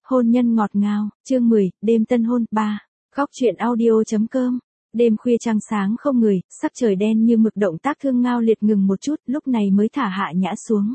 Hôn nhân ngọt ngào, chương 10, đêm tân hôn, 3. Góc truyện audio.com. Đêm khuya trăng sáng không người, sắc trời đen như mực, động tác Thương Ngao Liệt ngừng một chút, lúc này mới thả Hạ Nhã xuống.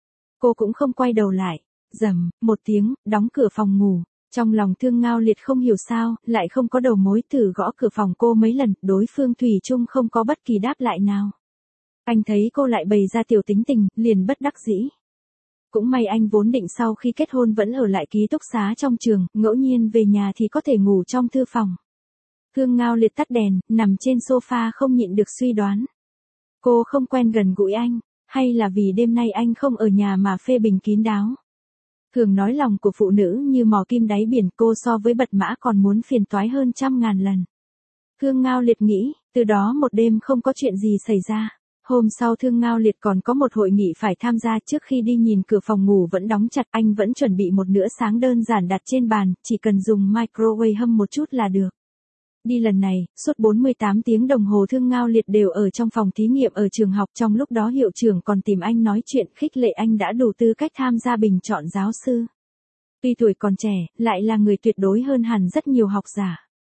Cô cũng không quay đầu lại, rầm, một tiếng, đóng cửa phòng ngủ. Trong lòng Thương Ngao Liệt không hiểu sao, lại không có đầu mối, thử gõ cửa phòng cô mấy lần, đối phương thủy chung không có bất kỳ đáp lại nào. Anh thấy cô lại bày ra tiểu tính tình, liền bất đắc dĩ. Cũng may anh vốn định sau khi kết hôn vẫn ở lại ký túc xá trong trường, ngẫu nhiên về nhà thì có thể ngủ trong thư phòng. Thương Ngao Liệt tắt đèn, nằm trên sofa không nhịn được suy đoán. Cô không quen gần gũi anh, hay là vì đêm nay anh không ở nhà mà phê bình kín đáo. Thường nói lòng của phụ nữ như mò kim đáy biển, cô so với bật mã còn muốn phiền toái hơn 100.000 lần. Thương Ngao Liệt nghĩ, từ đó một đêm không có chuyện gì xảy ra. Hôm sau Thương Ngao Liệt còn có một hội nghị phải tham gia, trước khi đi nhìn cửa phòng ngủ vẫn đóng chặt, anh vẫn chuẩn bị một bữa sáng đơn giản đặt trên bàn, chỉ cần dùng microwave hâm một chút là được. Đi lần này, suốt 48 tiếng đồng hồ Thương Ngao Liệt đều ở trong phòng thí nghiệm ở trường học, trong lúc đó hiệu trưởng còn tìm anh nói chuyện khích lệ anh đã đủ tư cách tham gia bình chọn giáo sư. Tuy tuổi còn trẻ, lại là người tuyệt đối hơn hẳn rất nhiều học giả.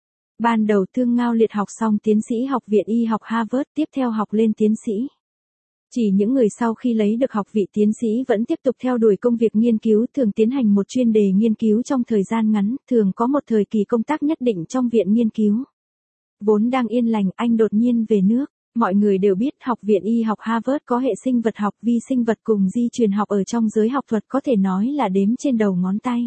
Ban đầu Thương Ngao Liệt học xong tiến sĩ học viện y học Harvard, tiếp theo học lên tiến sĩ. Chỉ những người sau khi lấy được học vị tiến sĩ vẫn tiếp tục theo đuổi công việc nghiên cứu, thường tiến hành một chuyên đề nghiên cứu trong thời gian ngắn, thường có một thời kỳ công tác nhất định trong viện nghiên cứu. Vốn đang yên lành, anh đột nhiên về nước. Mọi người đều biết học viện y học Harvard có hệ sinh vật học, vi sinh vật cùng di truyền học ở trong giới học thuật có thể nói là đếm trên đầu ngón tay.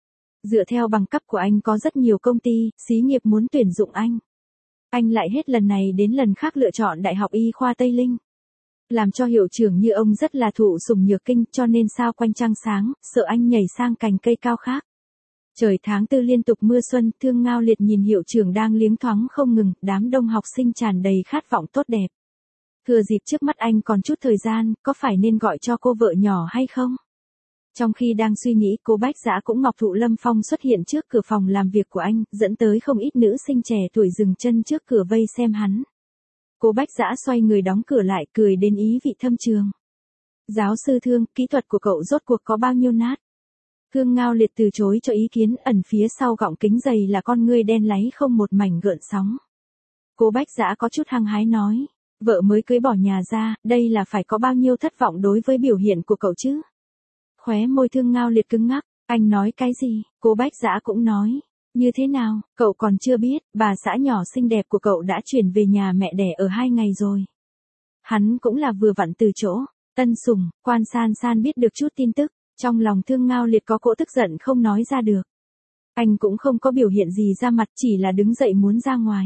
Dựa theo bằng cấp của anh có rất nhiều công ty, xí nghiệp muốn tuyển dụng anh. Anh lại hết lần này đến lần khác lựa chọn Đại học Y khoa Tây Linh. Làm cho hiệu trưởng như ông rất là thụ sủng nhược kinh, cho nên sao quanh trăng sáng, sợ anh nhảy sang cành cây cao khác. Trời tháng 4 liên tục mưa xuân, Thương Ngao Liệt nhìn hiệu trưởng đang liếng thoáng không ngừng, đám đông học sinh tràn đầy khát vọng tốt đẹp. Thừa dịp trước mắt anh còn chút thời gian, có phải nên gọi cho cô vợ nhỏ hay không? Trong khi đang suy nghĩ, cô Bách Dã cũng Ngọc Thụ Lâm Phong xuất hiện trước cửa phòng làm việc của anh, dẫn tới không ít nữ sinh trẻ tuổi dừng chân trước cửa vây xem hắn. Cô Bách Dã xoay người đóng cửa lại, cười đến ý vị thâm trường. Giáo sư Thương, kỹ thuật của cậu rốt cuộc có bao nhiêu nát? Thương Ngao Liệt từ chối cho ý kiến, ẩn phía sau gọng kính dày là con ngươi đen láy không một mảnh gợn sóng. Cô Bách Dã có chút hăng hái nói, vợ mới cưới bỏ nhà ra, đây là phải có bao nhiêu thất vọng đối với biểu hiện của cậu chứ? Khóe môi Thương Ngao Liệt cứng ngắc, anh nói cái gì? Cô Bách Dã cũng nói, như thế nào, cậu còn chưa biết, bà xã nhỏ xinh đẹp của cậu đã chuyển về nhà mẹ đẻ ở 2 ngày rồi. Hắn cũng là vừa vặn từ chỗ, tân sủng, Quan San San biết được chút tin tức, trong lòng Thương Ngao Liệt có cỗ tức giận không nói ra được. Anh cũng không có biểu hiện gì ra mặt, chỉ là đứng dậy muốn ra ngoài.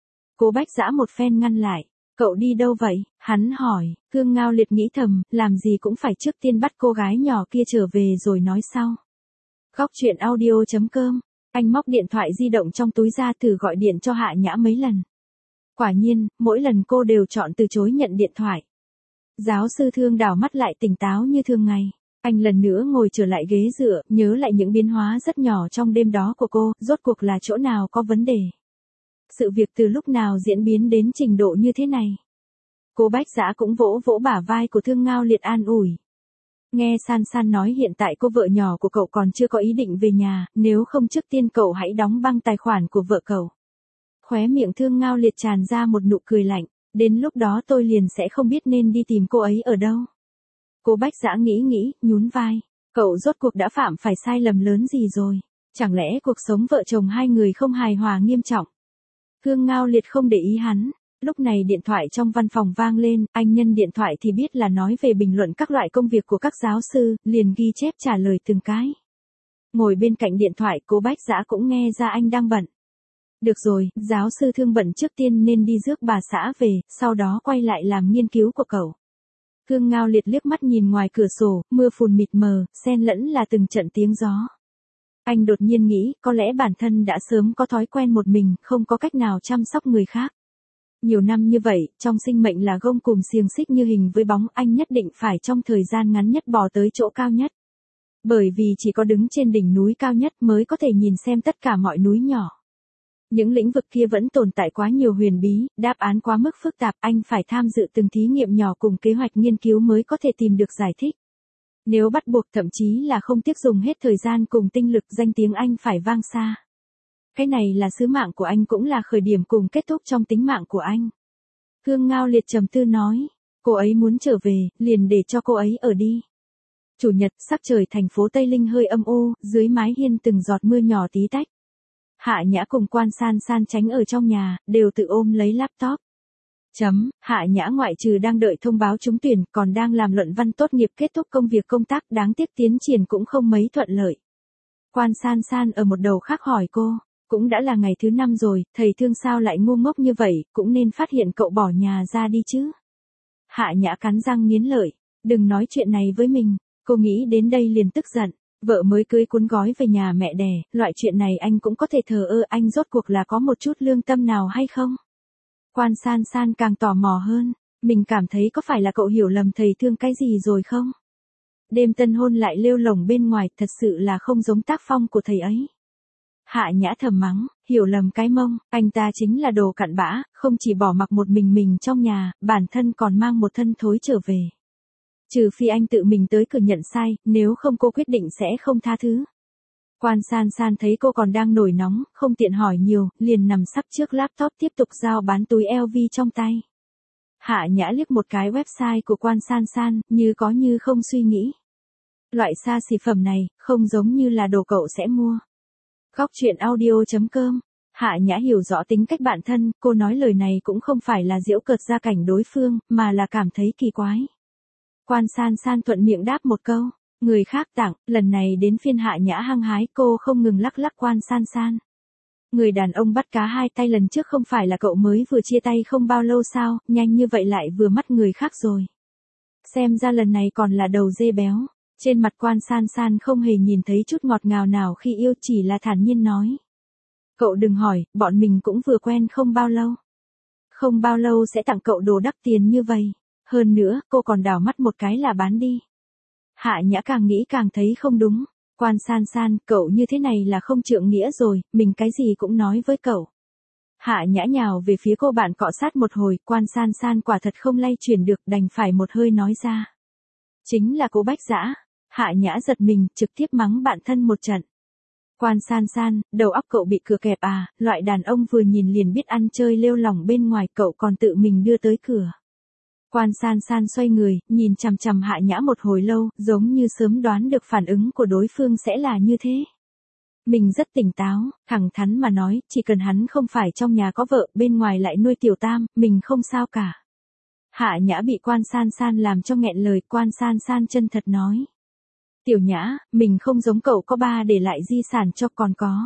Cô Bách Dã một phen ngăn lại. Cậu đi đâu vậy? Hắn hỏi. Thương Ngao Liệt nghĩ thầm, làm gì cũng phải trước tiên bắt cô gái nhỏ kia trở về rồi nói sau. Góc truyện audio.com. Anh móc điện thoại di động trong túi ra, thử gọi điện cho Hạ Nhã mấy lần. Quả nhiên, mỗi lần cô đều chọn từ chối nhận điện thoại. Giáo sư Thương đảo mắt lại tỉnh táo như thường ngày. Anh lần nữa ngồi trở lại ghế dựa, nhớ lại những biến hóa rất nhỏ trong đêm đó của cô, rốt cuộc là chỗ nào có vấn đề. Sự việc từ lúc nào diễn biến đến trình độ như thế này. Cô Bách Dã cũng vỗ vỗ bả vai của Thương Ngao Liệt an ủi. Nghe San San nói hiện tại cô vợ nhỏ của cậu còn chưa có ý định về nhà, nếu không trước tiên cậu hãy đóng băng tài khoản của vợ cậu. Khóe miệng Thương Ngao Liệt tràn ra một nụ cười lạnh, đến lúc đó tôi liền sẽ không biết nên đi tìm cô ấy ở đâu. Cô Bách Dã nghĩ, nhún vai, cậu rốt cuộc đã phạm phải sai lầm lớn gì rồi, chẳng lẽ cuộc sống vợ chồng hai người không hài hòa nghiêm trọng. Thương Ngao Liệt không để ý hắn, lúc này điện thoại trong văn phòng vang lên, anh nhân điện thoại thì biết là nói về bình luận các loại công việc của các giáo sư, liền ghi chép trả lời từng cái. Ngồi bên cạnh điện thoại, cô Bách Dã cũng nghe ra anh đang bận. Được rồi, giáo sư Thương bận trước tiên nên đi rước bà xã về, sau đó quay lại làm nghiên cứu của cậu. Thương Ngao Liệt liếc mắt nhìn ngoài cửa sổ, mưa phùn mịt mờ, xen lẫn là từng trận tiếng gió. Anh đột nhiên nghĩ, có lẽ bản thân đã sớm có thói quen một mình, không có cách nào chăm sóc người khác. Nhiều năm như vậy, trong sinh mệnh là gông cùm xiềng xích như hình với bóng, anh nhất định phải trong thời gian ngắn nhất bò tới chỗ cao nhất. Bởi vì chỉ có đứng trên đỉnh núi cao nhất mới có thể nhìn xem tất cả mọi núi nhỏ. Những lĩnh vực kia vẫn tồn tại quá nhiều huyền bí, đáp án quá mức phức tạp, anh phải tham dự từng thí nghiệm nhỏ cùng kế hoạch nghiên cứu mới có thể tìm được giải thích. Nếu bắt buộc thậm chí là không tiếc dùng hết thời gian cùng tinh lực, danh tiếng anh phải vang xa. Cái này là sứ mạng của anh, cũng là khởi điểm cùng kết thúc trong tính mạng của anh. Hương Ngao Liệt trầm tư nói, cô ấy muốn trở về, liền để cho cô ấy ở đi. Chủ nhật, sắc trời thành phố Tây Linh hơi âm u, dưới mái hiên từng giọt mưa nhỏ tí tách. Hạ Nhã cùng Quan San San tránh ở trong nhà, đều tự ôm lấy laptop. Hạ Nhã ngoại trừ đang đợi thông báo trúng tuyển, còn đang làm luận văn tốt nghiệp kết thúc công việc công tác, đáng tiếc tiến triển cũng không mấy thuận lợi. Quan San San ở một đầu khác hỏi cô, cũng đã là ngày thứ 5 rồi, thầy Thương sao lại ngu ngốc như vậy, cũng nên phát hiện cậu bỏ nhà ra đi chứ. Hạ Nhã cắn răng nghiến lợi, đừng nói chuyện này với mình. Cô nghĩ đến đây liền tức giận, vợ mới cưới cuốn gói về nhà mẹ đẻ, loại chuyện này anh cũng có thể thờ ơ, anh rốt cuộc là có một chút lương tâm nào hay không? Quan San San càng tò mò hơn, mình cảm thấy có phải là cậu hiểu lầm thầy Thương cái gì rồi không? Đêm tân hôn lại lêu lổng bên ngoài, thật sự là không giống tác phong của thầy ấy. Hạ Nhã thầm mắng, hiểu lầm cái mông, anh ta chính là đồ cặn bã, không chỉ bỏ mặc một mình trong nhà, bản thân còn mang một thân thối trở về. Trừ phi anh tự mình tới cửa nhận sai, nếu không cô quyết định sẽ không tha thứ. Quan San San thấy cô còn đang nổi nóng, không tiện hỏi nhiều, liền nằm sấp trước laptop tiếp tục giao bán túi LV trong tay. Hạ Nhã liếc một cái website của Quan San San, như có như không suy nghĩ. Loại xa xỉ phẩm này, không giống như là đồ cậu sẽ mua. Góc truyện audio.com. Hạ Nhã hiểu rõ tính cách bản thân, cô nói lời này cũng không phải là giễu cợt gia cảnh đối phương, mà là cảm thấy kỳ quái. Quan San San thuận miệng đáp một câu, người khác tặng, lần này đến phiên Hạ Nhã hăng hái, cô không ngừng lắc lắc Quan San San. Người đàn ông bắt cá hai tay lần trước không phải là cậu mới vừa chia tay không bao lâu sao, nhanh như vậy lại vừa mắt người khác rồi. Xem ra lần này còn là đầu dê béo. Trên mặt Quan San San không hề nhìn thấy chút ngọt ngào nào khi yêu, chỉ là thản nhiên nói. Cậu đừng hỏi, bọn mình cũng vừa quen không bao lâu. Không bao lâu sẽ tặng cậu đồ đắt tiền như vậy. Hơn nữa, cô còn đảo mắt một cái là bán đi. Hạ Nhã càng nghĩ càng thấy không đúng. Quan San San, cậu như thế này là không trượng nghĩa rồi, mình cái gì cũng nói với cậu. Hạ Nhã nhào về phía cô bạn cọ sát một hồi, Quan San San quả thật không lay chuyển được, đành phải một hơi nói ra. Chính là cô Bách Dã. Hạ Nhã giật mình, trực tiếp mắng bạn thân một trận. Quan San San, đầu óc cậu bị cửa kẹp à, loại đàn ông vừa nhìn liền biết ăn chơi lêu lỏng bên ngoài cậu còn tự mình đưa tới cửa. Quan San San xoay người, nhìn chằm chằm Hạ Nhã một hồi lâu, giống như sớm đoán được phản ứng của đối phương sẽ là như thế. Mình rất tỉnh táo, thẳng thắn mà nói, chỉ cần hắn không phải trong nhà có vợ, bên ngoài lại nuôi tiểu tam, mình không sao cả. Hạ Nhã bị Quan San San làm cho nghẹn lời, Quan San San chân thật nói. Tiểu Nhã, mình không giống cậu có ba để lại di sản cho còn có.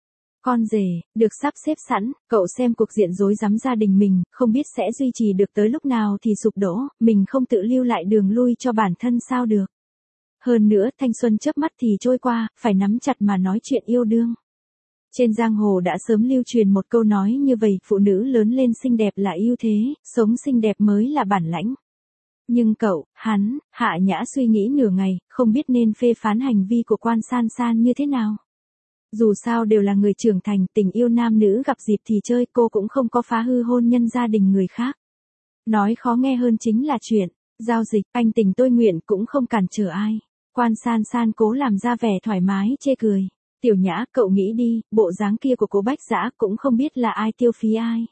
Con rể, được sắp xếp sẵn, cậu xem cuộc diện rối rắm gia đình mình, không biết sẽ duy trì được tới lúc nào thì sụp đổ, mình không tự lưu lại đường lui cho bản thân sao được. Hơn nữa, thanh xuân chớp mắt thì trôi qua, phải nắm chặt mà nói chuyện yêu đương. Trên giang hồ đã sớm lưu truyền một câu nói như vậy, phụ nữ lớn lên xinh đẹp là ưu thế, sống xinh đẹp mới là bản lãnh. Nhưng cậu, hắn, Hạ Nhã suy nghĩ nửa ngày, không biết nên phê phán hành vi của Quan San San như thế nào. Dù sao đều là người trưởng thành, tình yêu nam nữ gặp dịp thì chơi, cô cũng không có phá hư hôn nhân gia đình người khác. Nói khó nghe hơn chính là chuyện, giao dịch, anh tình tôi nguyện cũng không cản trở ai. Quan San San cố làm ra vẻ thoải mái, chê cười. Tiểu Nhã, cậu nghĩ đi, bộ dáng kia của cô Bách Dã cũng không biết là ai tiêu phí ai.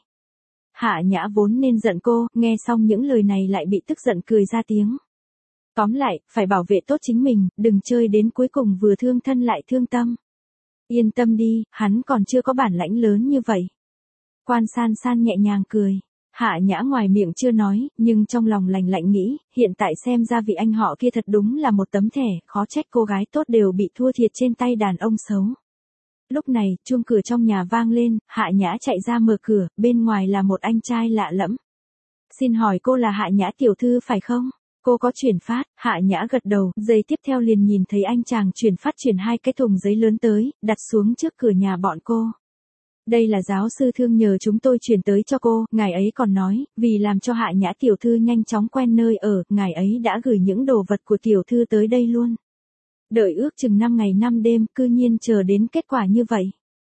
Hạ Nhã vốn nên giận cô, nghe xong những lời này lại bị tức giận cười ra tiếng. Tóm lại, phải bảo vệ tốt chính mình, đừng chơi đến cuối cùng vừa thương thân lại thương tâm. Yên tâm đi, hắn còn chưa có bản lãnh lớn như vậy. Quan San San nhẹ nhàng cười. Hạ Nhã ngoài miệng chưa nói, nhưng trong lòng lành lạnh nghĩ, hiện tại xem ra vị anh họ kia thật đúng là một tấm thẻ, khó trách cô gái tốt đều bị thua thiệt trên tay đàn ông xấu. Lúc này, chuông cửa trong nhà vang lên, Hạ Nhã chạy ra mở cửa, bên ngoài là một anh trai lạ lẫm. Xin hỏi cô là Hạ Nhã tiểu thư phải không? Cô có chuyển phát, Hạ Nhã gật đầu, giây tiếp theo liền nhìn thấy anh chàng chuyển phát chuyển 2 cái thùng giấy lớn tới, đặt xuống trước cửa nhà bọn cô. Đây là giáo sư Thương nhờ chúng tôi chuyển tới cho cô, ngài ấy còn nói, vì làm cho Hạ Nhã tiểu thư nhanh chóng quen nơi ở, ngài ấy đã gửi những đồ vật của tiểu thư tới đây luôn. Đợi ước chừng 5 ngày 5 đêm, cư nhiên chờ đến kết quả như vậy.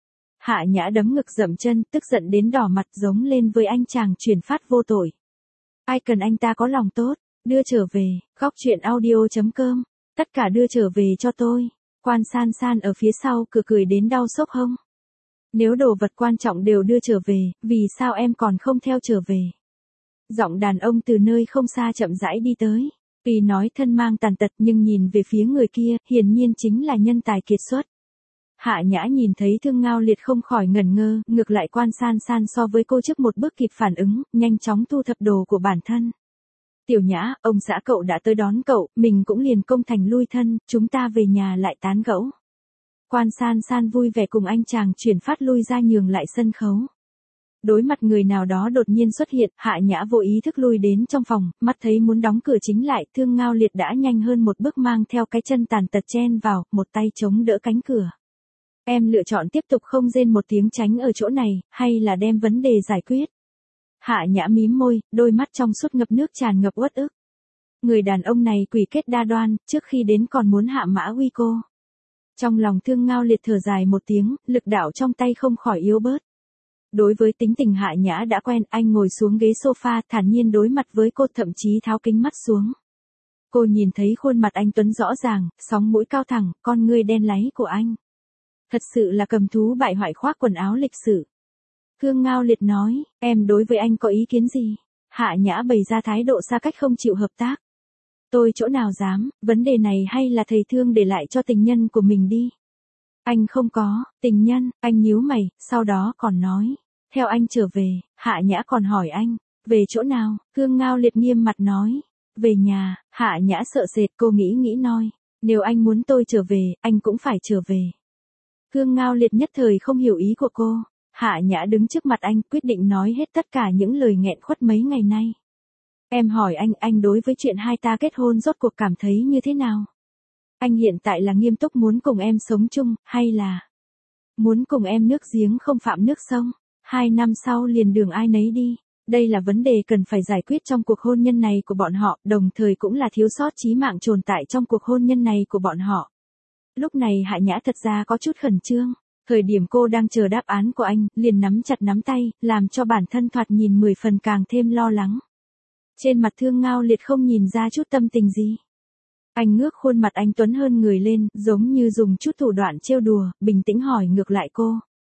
Hạ Nhã đấm ngực dậm chân, tức giận đến đỏ mặt giống lên với anh chàng chuyển phát vô tội. Ai cần anh ta có lòng tốt, đưa trở về, góc truyện audio.com Tất cả đưa trở về cho tôi. Quan San San ở phía sau cửa cười đến đau xốc hông. Nếu đồ vật quan trọng đều đưa trở về, vì sao em còn không theo trở về? Giọng đàn ông từ nơi không xa chậm rãi đi tới. Tuy nói thân mang tàn tật nhưng nhìn về phía người kia, hiển nhiên chính là nhân tài kiệt xuất. Hạ Nhã nhìn thấy Thương Ngao Liệt không khỏi ngẩn ngơ, ngược lại Quan San San so với cô trước một bước kịp phản ứng, nhanh chóng thu thập đồ của bản thân. Tiểu Nhã, ông xã cậu đã tới đón cậu, mình cũng liền công thành lui thân, chúng ta về nhà lại tán gẫu. Quan San San vui vẻ cùng anh chàng chuyển phát lui ra nhường lại sân khấu. Đối mặt người nào đó đột nhiên xuất hiện, Hạ Nhã vô ý thức lui đến trong phòng, mắt thấy muốn đóng cửa chính lại, Thương Ngao Liệt đã nhanh hơn một bước mang theo cái chân tàn tật chen vào, một tay chống đỡ cánh cửa. Em lựa chọn tiếp tục không rên một tiếng tránh ở chỗ này, hay là đem vấn đề giải quyết? Hạ Nhã mím môi, đôi mắt trong suốt ngập nước tràn ngập uất ức. Người đàn ông này quỷ kết đa đoan, trước khi đến còn muốn hạ mã uy cô. Trong lòng Thương Ngao Liệt thở dài một tiếng, lực đạo trong tay không khỏi yếu bớt. Đối với tính tình Hạ Nhã đã quen, anh ngồi xuống ghế sofa thản nhiên đối mặt với cô, thậm chí tháo kính mắt xuống. Cô nhìn thấy khuôn mặt anh tuấn rõ ràng, sóng mũi cao thẳng, con ngươi đen láy của anh. Thật sự là cầm thú bại hoại khoác quần áo lịch sự. Thương Ngao Liệt nói, em đối với anh có ý kiến gì? Hạ Nhã bày ra thái độ xa cách không chịu hợp tác. Tôi chỗ nào dám, vấn đề này hay là thầy Thương để lại cho tình nhân của mình đi. Anh không có, tình nhân, anh nhíu mày, sau đó còn nói. Theo anh trở về, Hạ Nhã còn hỏi anh, về chỗ nào? Thương Ngao Liệt nghiêm mặt nói, về nhà. Hạ Nhã sợ sệt, cô nghĩ nói, nếu anh muốn tôi trở về, anh cũng phải trở về. Thương Ngao Liệt nhất thời không hiểu ý của cô. Hạ Nhã đứng trước mặt anh, quyết định nói hết tất cả những lời nghẹn khuất mấy ngày nay. Em hỏi anh đối với chuyện hai ta kết hôn rốt cuộc cảm thấy như thế nào? Anh hiện tại là nghiêm túc muốn cùng em sống chung, hay là muốn cùng em nước giếng không phạm nước sông? 2 năm sau liền đường ai nấy đi. Đây là vấn đề cần phải giải quyết trong cuộc hôn nhân này của bọn họ, đồng thời cũng là thiếu sót chí mạng tồn tại trong cuộc hôn nhân này của bọn họ. Lúc này Hạ Nhã thật ra có chút khẩn trương. Thời điểm cô đang chờ đáp án của anh, liền nắm chặt nắm tay, làm cho bản thân thoạt nhìn 10 phần càng thêm lo lắng. Trên mặt Thương Ngao Liệt không nhìn ra chút tâm tình gì. Anh ngước khuôn mặt anh tuấn hơn người lên, giống như dùng chút thủ đoạn trêu đùa, bình tĩnh hỏi ngược lại cô.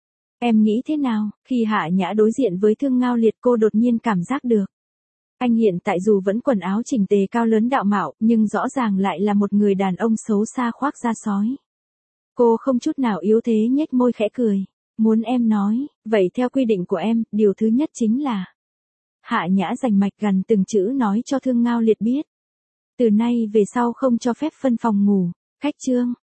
Em nghĩ thế nào? Khi Hạ Nhã đối diện với Thương Ngao Liệt, cô đột nhiên cảm giác được. Anh hiện tại dù vẫn quần áo chỉnh tề cao lớn đạo mạo, nhưng rõ ràng lại là một người đàn ông xấu xa khoác da sói. Cô không chút nào yếu thế nhếch môi khẽ cười. Muốn em nói, vậy theo quy định của em, điều thứ nhất chính là. Hạ Nhã rành mạch gần từng chữ nói cho Thương Ngao Liệt biết. Từ nay về sau không cho phép phân phòng ngủ, khách trương,